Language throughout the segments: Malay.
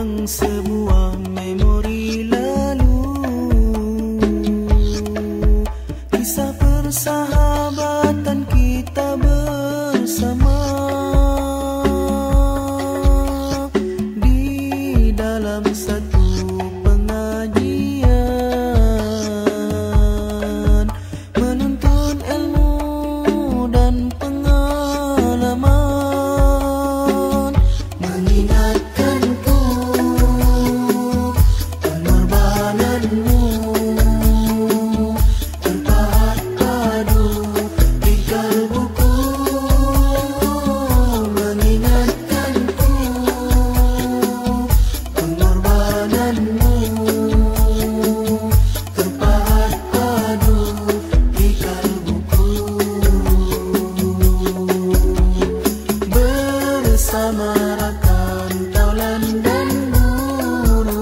sebuah memori lalu, kisah persahabatan kita bersama di dalam satu pengajian, menuntut ilmu dan pengalaman, mengingatkanku pengorbananmu terpahat padu di kalbuku, mengingatkanku pengorbananmu terpahat padu di kalbuku. Bersama rakan taulan dan guru,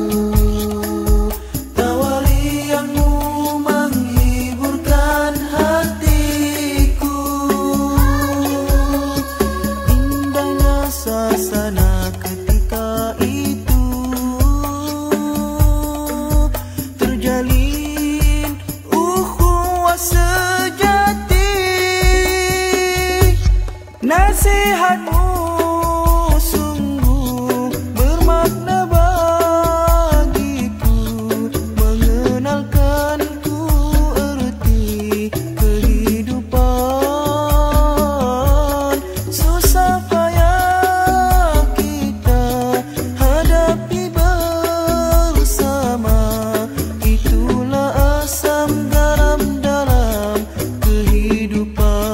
tawalianmu menghiburkan hatiku. Indahnya suasana ketika itu, terjalin ukhuwah sejati. Nasihatmu sungguh bermakna bagiku, mengenalkanku erti kehidupan. Susah payah kita hadapi bersama, itulah asam garam dalam kehidupan.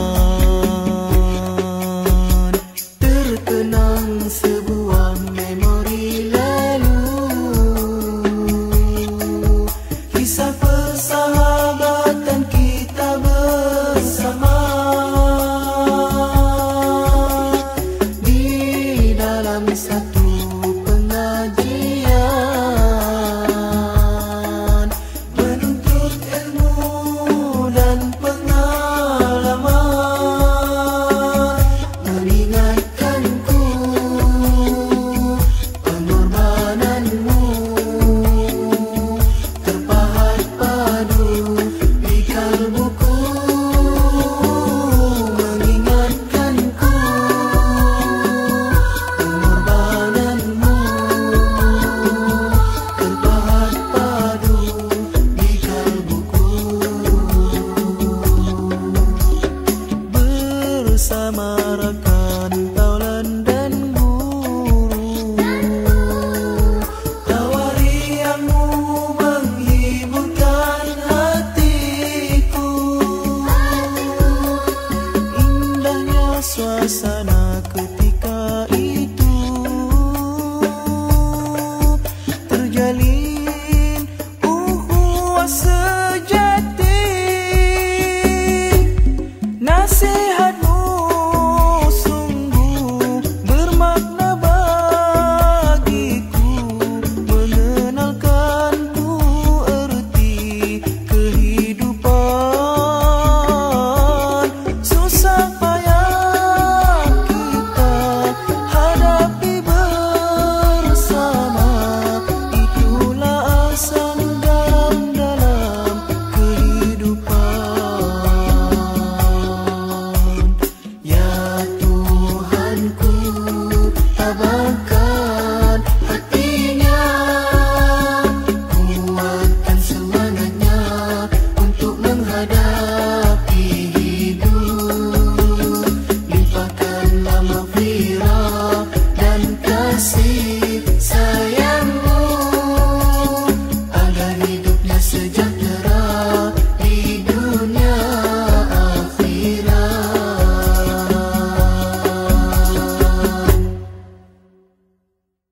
Terkenang sebuah memori lalu, kisah persahabatan kita bersama di dalam satu